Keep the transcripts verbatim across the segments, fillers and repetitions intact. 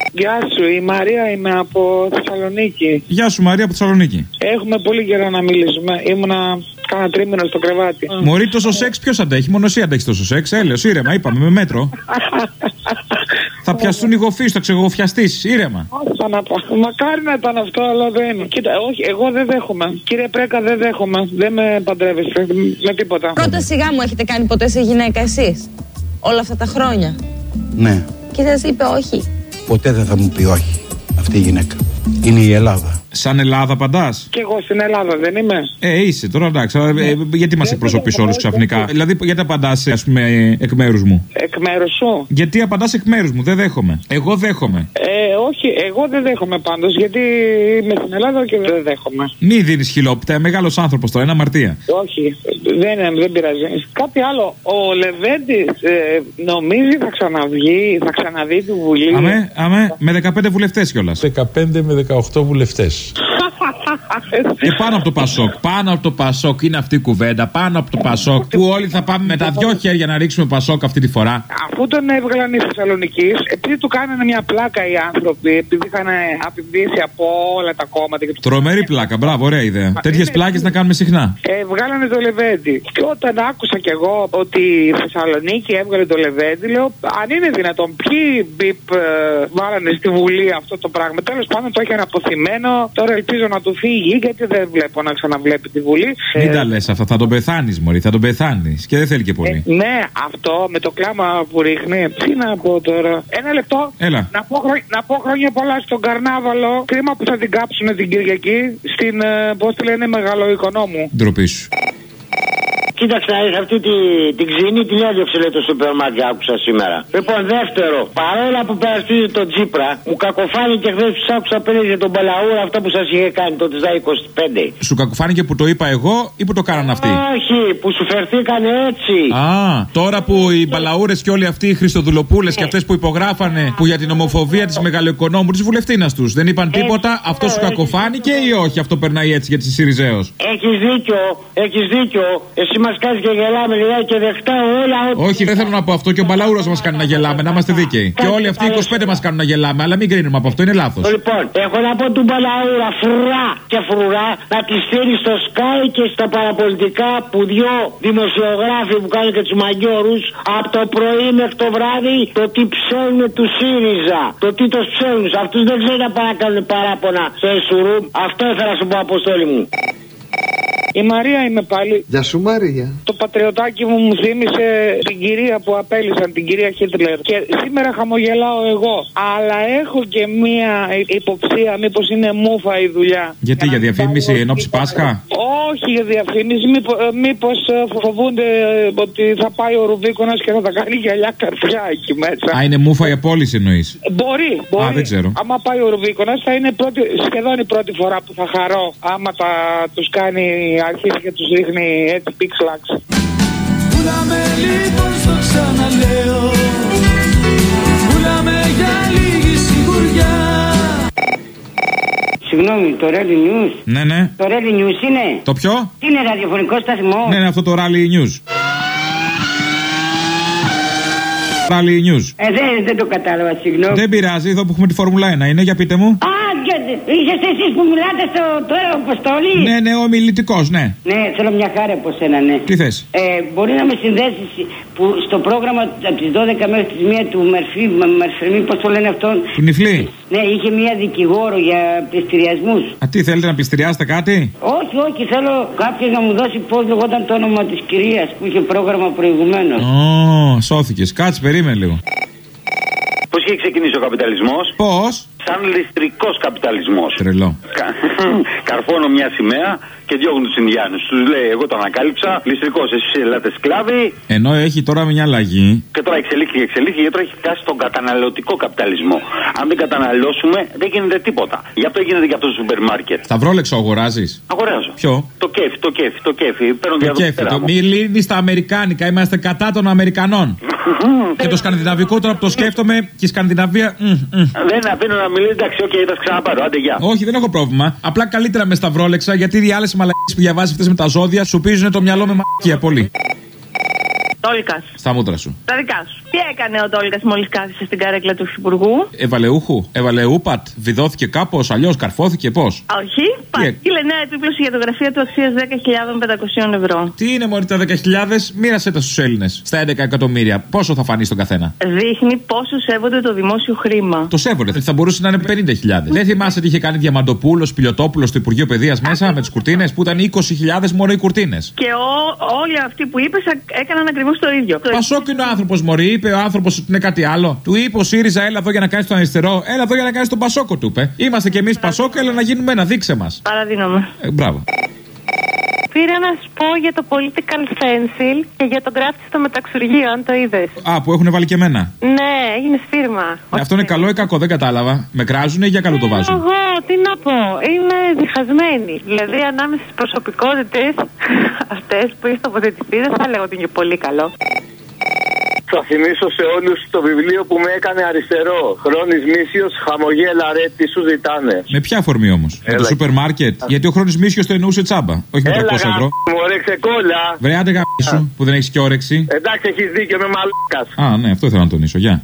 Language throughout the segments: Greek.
Γεια σου, η Μαρία είμαι από Θεσσαλονίκη. Γεια σου, Μαρία από Θεσσαλονίκη. Έχουμε πολύ καιρό να μιλήσουμε. Ήμουνα κάνα τρίμηνο στο κρεβάτι. Μωρή, τόσο σεξ ποιος αντέχει? Μόνο εσύ αντέχει τόσο σεξ. Έλεος, ήρεμα, είπαμε με μέτρο. Θα πιαστούν οι γοφείς, θα ξεγοφιαστείς. Ήρεμα. Όχι, να πω. Μακάρι να ήταν αυτό, αλλά δεν. Κοίτα, όχι, εγώ δεν δέχομαι. Κύριε Πρέκα, δεν δέχομαι. Δεν με παντρεύεστε με τίποτα. Πρώτα σιγά μου έχετε κάνει ποτέ σε γυναίκα εσείς? Όλα αυτά τα χρόνια. Ναι. Και σας είπε όχι? Ποτέ δεν θα μου πει όχι αυτή η γυναίκα. Είναι η Ελλάδα. Σαν Ελλάδα απαντάς? Κι εγώ στην Ελλάδα δεν είμαι. Ε, είσαι τώρα, εντάξει. Ε, γιατί μας εκπροσωπείς όλους ξαφνικά? Δηλαδή, γιατί απαντάς, ας πούμε, εκ μέρους μου? Εκ μέρους σου? Γιατί απαντάς εκ μέρους μου? Δεν δέχομαι. Εγώ δέχομαι. Ε, όχι, εγώ δεν δέχομαι πάντως. Γιατί είμαι στην Ελλάδα και δεν δέχομαι. Μη δίνεις χιλόπιτα, μεγάλος άνθρωπος τώρα, είναι αμαρτία. Όχι, δεν, δεν πειράζει. Κάτι άλλο. Ο Λεβέντης ε, νομίζει θα ξαναβγεί, θα ξαναδεί τη Βουλή. Αμέ, αμέ, με δεκαπέντε βουλευτές κιόλας. δεκαπέντε με δεκαοκτώ βουλευτές. Και πάνω από το Πασόκ, πάνω από το Πασόκ είναι αυτή η κουβέντα. Πάνω από το Πασόκ, που όλοι θα πάμε με τα δυο χέρια να ρίξουμε Πασόκ αυτή τη φορά. Αφού τον έβγαλαν οι Θεσσαλονικοί, επειδή του κάνανε μια πλάκα οι άνθρωποι, επειδή είχαν απειμπήσει από όλα τα κόμματα. Και τρομερή πλάκα, μπράβο, ωραία ιδέα. Τέτοιες πλάκες να κάνουμε συχνά. Ε, βγάλανε το Λεβέντη. Και όταν άκουσα κι εγώ ότι η Θεσσαλονίκη έβγαλε το Λεβέντη, λέω αν είναι δυνατόν, ποιοι μπιπ ε, βάλανε στη Βουλή αυτό το πράγμα. Τέλος πάντων το έχει αποθυμένο. Τώρα ελπίζω να του φύγει, γιατί δεν βλέπω να ξαναβλέπει τη Βουλή. Μην ε, τα λες αυτά, θα τον πεθάνεις, μωρή, θα τον πεθάνεις. Και δεν θέλει και πολύ. Ε, ναι, αυτό με το κλάμα που ρίχνει. Τι να πω τώρα. Ένα λεπτό. Έλα. Να πω, χρό... να πω χρόνια πολλά στον Καρνάβαλο. Κρίμα που θα την κάψουν την Κυριακή στην, ε, πώς τη λένε, Μεγαλοοικονόμου. Ντροπή σου. Κοίταξε να δεις αυτή τη, την ξύνη, την έδιωξε λέει το σούπερ μάρκετ, άκουσα σήμερα. Λοιπόν, δεύτερο, παρόλα που περασπίζει τον Τσίπρα, μου κακοφάνηκε χθες που σ' άκουσα πριν για τον Μπαλαούρα αυτά που σας είχε κάνει τότε στα είκοσι πέντε. Σου κακοφάνηκε που το είπα εγώ ή που το κάναν αυτοί? Όχι, που σου φερθήκαν έτσι. Α, τώρα που οι Μπαλαούρες και όλοι αυτοί οι Χριστοδουλοπούλες και αυτές που υπογράφανε που για την ομοφοβία της Μεγαλοοικονόμου της βουλευτίνας τους δεν είπαν τίποτα, έτσι, αυτό σου κακοφάνηκε ή όχι? Αυτό περνάει έτσι για τη Συριζέως? Έχεις δίκιο, έχεις δίκιο. Εσύ μας κάνεις και γελάμε δηλαδή και δεχτά όλα. Όχι, δεν θέλω να πω αυτό. Και ο Μπαλαούρος μας κάνει να γελάμε, να είμαστε δίκαιοι. Και όλοι αυτοί οι είκοσι πέντε μας κάνουν να γελάμε, αλλά μην κρίνουμε από αυτό, είναι λάθος. Λοιπόν, έχω να πω του Μπαλαούρα φρουρά και φρουρά να τη στείλει στο Sky και στα παραπολιτικά που δυο δημοσιογράφοι που κάνουν και τους μαγιόρους από το πρωί μέχρι το βράδυ το τι ψέλνουν του ΣΥΡΙΖΑ. Το τι το ψέλνουν. Αυτούς δεν ξέρουν να παρακάνουν παράπονα στο Εσουρούμ. Αυτό ήθελα να σου πω, Αποστόλη μου. Η Μαρία είμαι πάλι. Γεια σου Μαρία. Το πατριωτάκι μου μου θύμισε την κυρία που απέλυσαν, την κυρία Χίτλερ. Και σήμερα χαμογελάω εγώ. Αλλά έχω και μία υποψία, μήπως είναι μούφα η δουλειά. Γιατί, για διαφήμιση εν ώψη Πάσχα? Όχι για διαφήμιση, μήπως, μήπως φοβούνται ότι θα πάει ο Ρουβίκονας και θα τα κάνει γυαλιά καρφιά εκεί μέσα. Α, είναι μούφα η απόλυση εννοείς? Μπορεί, μπορεί. Α, δεν ξέρω. Άμα πάει ο Ρουβίκονας θα είναι πρώτη, σχεδόν η πρώτη φορά που θα χαρώ άμα τα τους κάνει, αρχίσει και τους ρίχνει έτσι πίξλαξ. Πουλάμε λοιπόν στο ξαναλέω, πουλάμε για λίγη σιγουριά. Συγγνώμη, το Rally News. Ναι, ναι. Το Rally News είναι. Το ποιο? Είναι ραδιοφωνικό σταθμό. Ναι, ναι, αυτό το Rally News. Rally News. Ε, δεν, δεν το κατάλαβα, συγγνώμη. Δεν πειράζει, εδώ που έχουμε τη Φόρμουλα ένα είναι, για πείτε μου. Α, είσαστε εσείς που μιλάτε στο τώρα, Αποστολή. Ναι, ναι, ο μιλητικός, ναι. Ναι, θέλω μια χάρη από σένα, ναι. Τι θες? Ε, μπορεί να με συνδέσεις που στο πρόγραμμα από τις δώδεκα μέχρι τις μία του Μερφή, Μερφερμή, πώς το λένε αυτόν. Την Ιφλή. Ναι, είχε μία δικηγόρο για πληστηριασμούς. Α, τι θέλετε να πληστηριάσετε κάτι? Όχι, όχι, θέλω κάποιος να μου δώσει πώς λεγόταν το όνομα της κυρίας που είχε πρόγραμμα προηγουμένως. Ω, σώθηκες. Κάτσε, περίμενε λίγο. Πώς είχε ξεκινήσει ο καπιταλισμός? Πώς? Σαν ληστρικός καπιταλισμός. Τρελό. Καρφώνω μια σημαία και διώχνουν τους Ινδιάνους. Τους λέει: εγώ το ανακάλυψα. Ληστρικός, εσείς ελάτε σκλάβοι. Ενώ έχει τώρα μια αλλαγή. Και τώρα εξελίχθηκε, εξελίχθηκε και τώρα έχει φτάσει στον καταναλωτικό καπιταλισμό. Αν δεν καταναλώσουμε, δεν γίνεται τίποτα. Γι' αυτό γίνεται και αυτό το σούπερ μάρκετ. Σταυρόλεξο αγοράζεις? Αγοράζω. Ποιο? Το κέφι, το κέφι, το κέφι. Παίρνω το κέφι. Το μιλήνει στα αμερικάνικα. Είμαστε κατά των Αμερικανών. Και το σκανδιναβικό τώρα που το σκέφτομαι και η Σκανδιναβία. Δεν αφήνω να μιλήσει, εντάξει, οκ, θα ξαναπάρω. Άντε, γεια. Όχι, δεν έχω πρόβλημα. Απλά καλύτερα με σταυρόλεξα γιατί οι άλλες μαλακίες που διαβάζει αυτές με τα ζώδια σου πίζουν το μυαλό με μαλακία πολύ. Τόλικας. Στα μούτρα σου. Τα δικά σου. Τι έκανε ο Τόλικας μόλις κάθισε στην καρέκλα του Υφυπουργού? Έβαλε ούχου, έβαλε ούπατ, βιδώθηκε κάπως, αλλιώς καρφώθηκε πώς? Όχι. Παρήγγειλε νέα επίπλωση για το γραφείο του αξίας δέκα χιλιάδες πεντακόσια ευρώ. Τι είναι μόλι τα δέκα χιλιάδες, μοίρασε τα στους Έλληνες. Στα έντεκα εκατομμύρια. Πόσο θα φανεί στον καθένα? Δείχνει πόσο σέβονται το δημόσιο χρήμα. Το σέβονται. Θα μπορούσε να είναι πενήντα χιλιάδες. Δεν θυμάσαι τι είχε κάνει Διαμαντοπούλος, Πιλιοτόπουλος στο Υπουργείο Παιδείας μέσα με τις κουρτίνες που ήταν είκοσι χιλιάδες μόνο οι κουρτίνες. Και ο, όλοι αυτοί που είπες έκαναν ακριβώς το ίδιο. Πασόκ είναι ο άνθρωπος, μωρή, είπε ο άνθρωπος ότι είναι κάτι άλλο. Του είπε ο ΣΥΡΙΖΑ, έλα εδώ για να κάνει τον αριστερό, έλα εδώ για να κάνει τον Πασόκο, του είπε. Είμαστε κι εμείς Πασόκ, έλα να γίνουμε ένα, δείξε μας. Παραδίνομαι. Ε, μπράβο. Πήρα να σου πω για το political stencil και για τον γράφτη στο μεταξουργείο, αν το είδες. Α, που έχουν βάλει και εμένα. Ναι, έγινε σφύρμα. Ε, αυτό είναι καλό ή κακό, δεν κατάλαβα. Με κράζουνε ή για καλό το βάζουν? Εγώ, τι να πω, είμαι διχασμένη. Δηλαδή, ανάμεσα στις προσωπικότητες αυτές που έχει τοποθετηθεί, δεν θα λέγω ότι είναι πολύ καλό. Θα θυμίσω σε όλους το βιβλίο που με έκανε αριστερό. Χρόνης Μίσιος, χαμογέλα ρε, τι σου ζητάνε. Με ποια αφορμή όμως? Με το σούπερ μάρκετ? Γιατί ο Χρόνης Μίσιος το εννοούσε τσάμπα. Όχι με τριακόσια ευρώ. Μωρέ, ξεκόλα. Βρε, άντε γαμίσου που δεν έχεις και όρεξη. Εντάξει, έχεις δίκιο, με μαλάκας. Α, ναι, αυτό ήθελα να τονίσω. Γεια.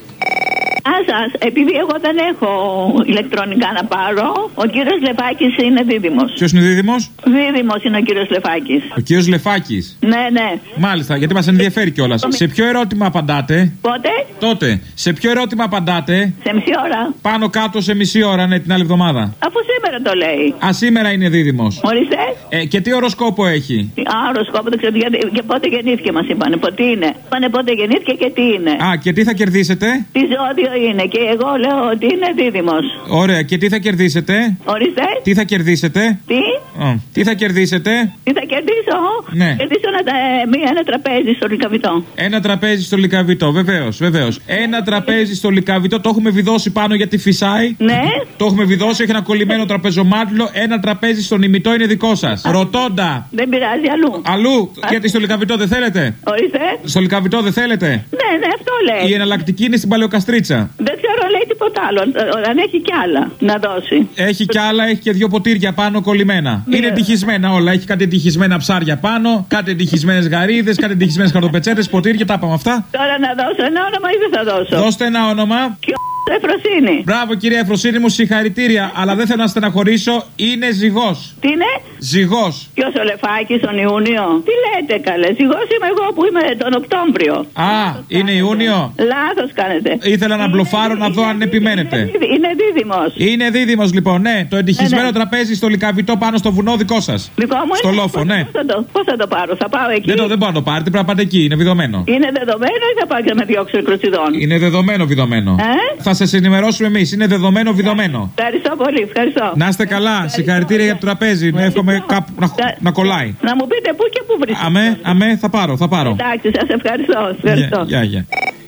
Σας, επειδή εγώ δεν έχω ηλεκτρονικά να πάρω, ο κύριος Λεφάκης είναι δίδυμος. Ποιος είναι δίδυμος? Δίδυμος είναι ο κύριος Λεφάκης. Ο κύριος Λεφάκης. Ναι, ναι. Μάλιστα, γιατί μας ενδιαφέρει κιόλας. Σε ποιο ερώτημα απαντάτε? Πότε? Τότε. Σε ποιο ερώτημα απαντάτε? Σε μισή ώρα. Πάνω κάτω σε μισή ώρα, ναι, την άλλη εβδομάδα. Αφού σήμερα το λέει. Α, σήμερα είναι δίδυμος. Ορίστε. Ε, και τι οροσκόπο έχει? Α, οροσκόπο δεν ξέρω γιατί. Και πότε γεννήθηκε μας είπανε. Πότε είναι. Είπανε πότε γεννήθηκε και τι είναι. Α, και τι θα κερδίσετε? Τι ζώδιο είναι. Και εγώ λέω ότι είναι δίδυμος. Ωραία, και τι θα κερδίσετε? Ορίστε. Τι θα κερδίσετε? Τι? Oh. Τι θα κερδίσετε? Τι θα κερδίσω? Ναι. Κερδίσω ένα, μία, ένα τραπέζι στο Λυκαβητό. Ένα τραπέζι στο Λυκαβητό, βεβαίως, βεβαίως. Ένα τραπέζι στο Λυκαβητό, το έχουμε βιδώσει πάνω γιατί φυσάει. Ναι. Το έχουμε βιδώσει, έχει ένα κολλημένο τραπεζομάτιλο. Ένα τραπέζι στον ημιτό είναι δικό σας. Ρωτώντα. Δεν πειράζει, αλλού. Αλλού, Α. γιατί στο Λυκαβητό δεν θέλετε? Ορίστε. Στο Λυκαβητό δεν θέλετε? Ναι, ναι, αυτό λέει. Η εναλλακτική είναι στην Παλαιοκαστρίτσα. Δεν ξέρω, λέει τίποτα άλλο. Αν έχει κι άλλα να δώσει. Έχει κι άλλα, έχει και δύο ποτήρια πάνω κολλημένα. Ναι. Είναι εντυχισμένα όλα. Έχει κάτι εντυχισμένα ψάρια πάνω, κάτι εντυχισμένες γαρίδες, κάτι εντυχισμένες χαρτοπετσέτες, ποτήρια, τα είπαμε αυτά. Τώρα να δώσω ένα όνομα ή δεν θα δώσω? Δώστε ένα όνομα. Εφροσύνη. Μπράβο, κυρία Εφροσύνη μου, συγχαρητήρια. Αλλά δεν θέλω να στεναχωρήσω, είναι ζυγός. Τι είναι? Ζυγός. Ποιος ο Λεφάκης τον Ιούνιο? Τι λέτε καλέ? Ζυγός είμαι εγώ που είμαι τον Οκτώβριο. Α, είναι Ιούνιο. Λάθος κάνετε. Ήθελα να μπλοφάρω να δω αν επιμένετε. Είναι δίδυμος. Είναι δίδυμος λοιπόν, ναι. Το εντυχισμένο ναι, ναι. τραπέζι στο Λυκαβητό πάνω στο βουνό δικό σας. Δικό μου στο είναι. λόφο, ναι. Πώς θα, το, πώς θα το πάρω? Θα πάω εκεί. Δεν, το, δεν μπορώ να το πάρετε, πρέπει να πάτε εκεί. Είναι βιδωμένο. Είναι δεδομένο ή θα πάω και με διώξω εκκλησιδών? Είναι δεδομένο βιδωμένο. Ε? Θα σας ενημερώσουμε εμείς. Είναι δεδομένο βιδωμένο. Ευχαριστώ πολύ, ευχαριστώ. Να είστε καλά. Ευχαριστώ. Συγχαρητήρια για το τραπέζι. Με εύχομαι κάπου να, να κολλάει. Να μου πείτε πού και πού βρίσκεται. Αμέ, αμέ, θα πάρω, θα πάρω. Εντάξει, σας ευχαριστώ. ευχαριστώ. Γεια, γεια.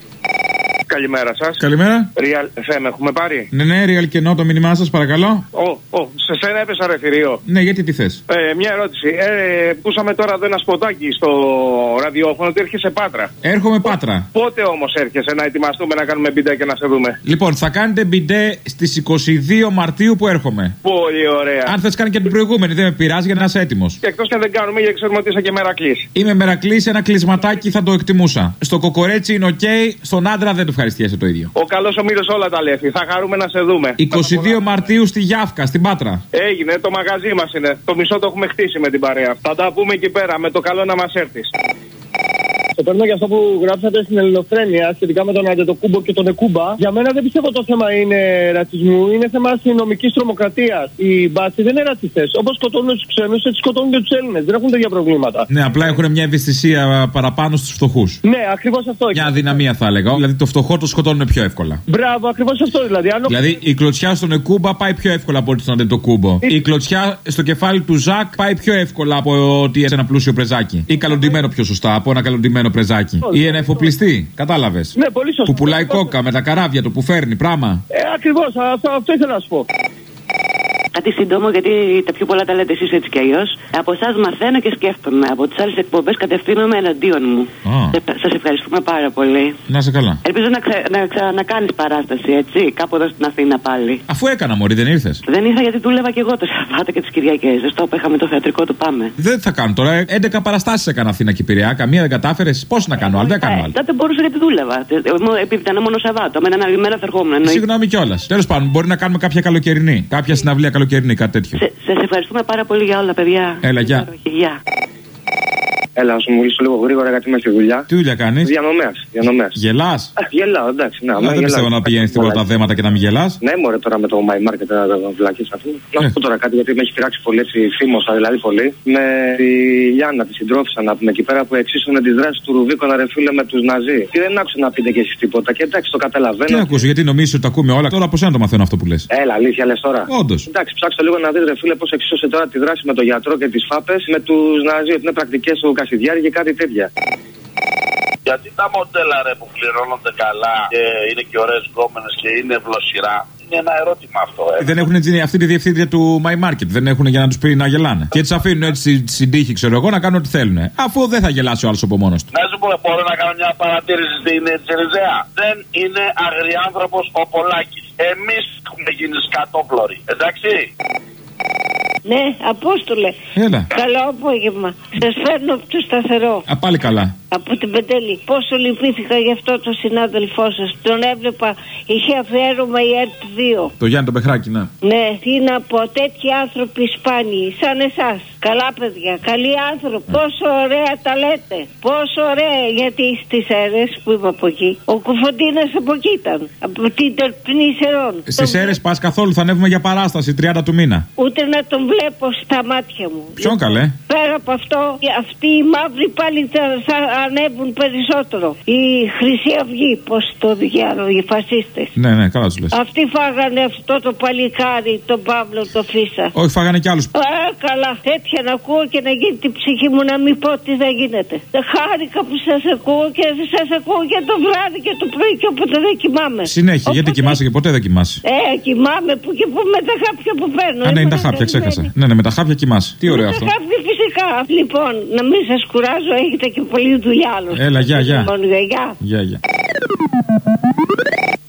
Καλημέρα σας. Καλημέρα. Real εφ εμ έχουμε πάρει. Ναι, ναι, Real κενό το μήνυμά σας, παρακαλώ. Ω, oh, oh, σε σένα έπεσα ρε θηρίο. Ναι, γιατί τι θες? Ε, μια ερώτηση. Ε, πούσαμε τώρα εδώ ένα σποτάκι στο ραδιόφωνο ότι έρχεσαι Πάτρα. Έρχομαι Πάτρα. Πότε όμως έρχεσαι να ετοιμαστούμε να κάνουμε μπιντέ και να σε δούμε? Λοιπόν, θα κάνετε μπιντέ στις είκοσι δύο Μαρτίου που έρχομαι. Πολύ ωραία. Αν θες κάνει και την προηγούμενη, δεν με πειράζει για να είσαι έτοιμος. Και εκτός και αν δεν κάνουμε, γιατί ξέρουμε ότι είσαι και Μερακλής. Είμαι Μερακλής, ένα κλεισματάκι θα το εκτιμούσα. Στο κοκορέτσι είναι οκ, okay, στον άντρα δεν το ευχαριστιέσαι το ίδιο. Ο καλός ο Μύρος όλα τα λέει. Θα χαρούμε να σε δούμε. είκοσι δύο Μαρτίου στη Γιάφκα, στην Πάτρα. Έγινε, το μαγαζί μας είναι. Το μισό το έχουμε χτίσει με την παρέα. Θα τα πούμε εκεί πέρα. Με το καλό να μας έρθεις. Το παίρνω για αυτό που γράψατε στην Ελληνοφρένεια σχετικά με τον Αντετοκούμπο και τον Εκούμπα. Για μένα δεν πιστεύω το θέμα είναι ρατσισμού, είναι θέμα αστυνομικής τρομοκρατίας. Οι μπάτσοι δεν είναι ρατσιστές. Όπως σκοτώνουν τους ξένους, έτσι σκοτώνουν και τους Έλληνες. Δεν έχουν τέτοια προβλήματα. Ναι, απλά έχουν μια ευαισθησία παραπάνω στους φτωχούς. Ναι, ακριβώς αυτό. Μια αδυναμία θα έλεγα. Δηλαδή το φτωχό το σκοτώνουν πιο εύκολα. Μπράβο, ακριβώς αυτό δηλαδή. Αν... Δηλαδή η κλωτσιά στον Εκούμπα πάει πιο εύκολα από ότι στον Αντετοκούμπο. Η... η κλωτσιά στο κεφάλι του Ζακ πάει πιο εύκολα από ότι σε ένα πλούσιο πρεζάκι. Ή καλοντημένο πιο σωστά από ένα καλοντημένο πρεζάκι. Ή ένα εφοπλιστή, κατάλαβες. Ναι, πολύ σωστά. Που πουλάει κόκα με τα καράβια του, που φέρνει πράγμα. Ε, ακριβώς, αυτό, αυτό ήθελα να σου πω. Κάτι σύντομο, γιατί τα πιο πολλά τα λέτε εσείς έτσι κι αλλιώς. Από εσάς μαθαίνω και σκέφτομαι. Από τις άλλες εκπομπές κατευθύνομαι εναντίον μου. Oh. Σας ευχαριστούμε πάρα πολύ. Να είσαι καλά. Ελπίζω να, ξα... να ξανακάνεις παράσταση, έτσι, κάπου εδώ στην Αθήνα πάλι. Αφού έκανα, μωρή, δεν ήρθες? Δεν ήρθα γιατί δούλευα και εγώ το Σαββάτο και τις Κυριακές. Δεν το είχαμε το θεατρικό του Πάμε. Δεν θα κάνω τώρα. έντεκα παραστάσεις έκανα Αθήνα και Πειραιά. Καμία δεν κατάφερες. Πώς να κάνω, άλλη δεν κάνω άλλη. Τότε μπορούσα γιατί δούλευα. Επειδή ήταν μόνο Σαββάτο. Με έναν άλλη μέρα θα ερχόμουν. Συγγνώμη κιόλας. Τέλος πάντων, μπορεί να κάνουμε κάποια καλοκαιρινή. Κάποια συναυλία καλοκαιρινή, κάτι τέτοιο. Σας ευχαριστούμε πάρα πολύ για όλα, παιδιά. Έλα, γεια. Έλα, να σου μιλήσω λίγο γρήγορα γιατί είμαι στη δουλειά. Τι δουλειά κάνεις? Διανομέας. Γελάς? Γελάω, εντάξει. Ναι, δεν πιστεύω να πηγαίνεις στην πρώτα δέματα και να μην γελάς. Ναι, μωρέ τώρα με το My Market να βλακείς αφού. Να σου πω τώρα κάτι γιατί με έχει πειράξει πολύ έτσι φήμωσα δηλαδή πολύ. Με τη Λιάννα, τη συντρόφισσα να πούμε εκεί πέρα που εξίσωνε τις δράσεις του Ρουβίκονα ρε φίλε με τους Ναζί. Και δεν άκουσα να πείτε και εσείς τίποτα και εντάξει το καταλαβαίνω. Τι ακούσω, γιατί νομίζεις ότι τα ακούμε όλα. Τώρα από σένα το μαθαίνω αυτό που λες. Έλα, αλήθεια λες τώρα. Όντως. Εντάξει, ψάξτε λίγο να δείτε ρε φίλε πώς εξίσωσε τώρα τη δράση με τον γιατρό και τις φάπες με τους Ναζί. Ότι είναι πρακτικές του Κασιδιάρη και κάτι τέτοια. Γιατί τα μοντέλα ρε που πληρώνονται καλά και είναι και ωραίες γκόμενες και είναι βλοσιρά. Είναι ένα ερώτημα αυτό. Ε. Δεν έχουν έτσι αυτή τη διευθύντρια του My Market. Δεν έχουν για να τους πει να γελάνε. Και έτσι αφήνουν έτσι στην τύχη, ξέρω εγώ, να κάνουν ό,τι θέλουν. Αφού δεν θα γελάσει ο άλλος από μόνος του. Να σου πω, μπορώ να κάνω μια παρατήρηση στην Τσιριζέα. Δεν είναι αγριάνθρωπος ο Πολάκης. Εμείς έχουμε γίνει σκατόπλωροι. Εντάξει. Ναι, Απόστολε. Έλα. Καλό απόγευμα. Σας φέρνω από το σταθερό. Α, πάλι καλά. Από την Πεντέλη. Πόσο λυπήθηκα γι' αυτό το συνάδελφό σας. Τον έβλεπα, είχε αφιέρωμα η ΕΡΤ δύο. Το Γιάννη τον Πεχράκη, ναι. Ναι, τι να πω, τέτοιοι άνθρωποι σπάνιοι, σαν εσάς. Καλά παιδιά, καλοί άνθρωποι. Mm. Πόσο ωραία τα λέτε. Πόσο ωραία, γιατί στις Σέρρες που είμαι από εκεί. Ο Κουφοντίνας από εκεί ήταν. Από την Τερπνή Σερών. Στις Σέρρες πας καθόλου, θα ανέβουμε για παράσταση τριάντα του μήνα. Ούτε να τον βλέπω στα μάτια μου. Ποιον καλέ? Πέρα από αυτό, αυτοί οι μαύροι πάλι θα ανέβουν περισσότερο. Η Χρυσή Αυγή, πώς το διάλογο, οι φασίστες. Ναι, ναι, καλά τους λες. Αυτοί φάγανε αυτό το παλικάρι, τον Παύλο, το Φίσα. Όχι, φάγανε κι άλλους. Α, καλά. Τέτοια να ακούω και να γίνει την ψυχή μου να μην πω τι θα γίνεται. Χάρηκα που σας ακούω και σας ακούω και το βράδυ και το πρωί και όποτε δεν κοιμάμαι. Συνέχεια, Οπότε... γιατί κοιμάσαι και ποτέ δεν κοιμάσαι. Ε, κοιμάμαι που και που με τα χάπια που παίρνω. Α, ναι, είναι τα χάπια, ξέχασα. Ναι, ναι, με τα χάπια κοιμάσαι. Τι ωραίο αυτό. Με τα χάπια φυσικά. Λοιπόν, να μην σας κουράζω, έχετε και πολλή δουλειά άλλο. Έλα, γεια, γεια. Γεια, γεια.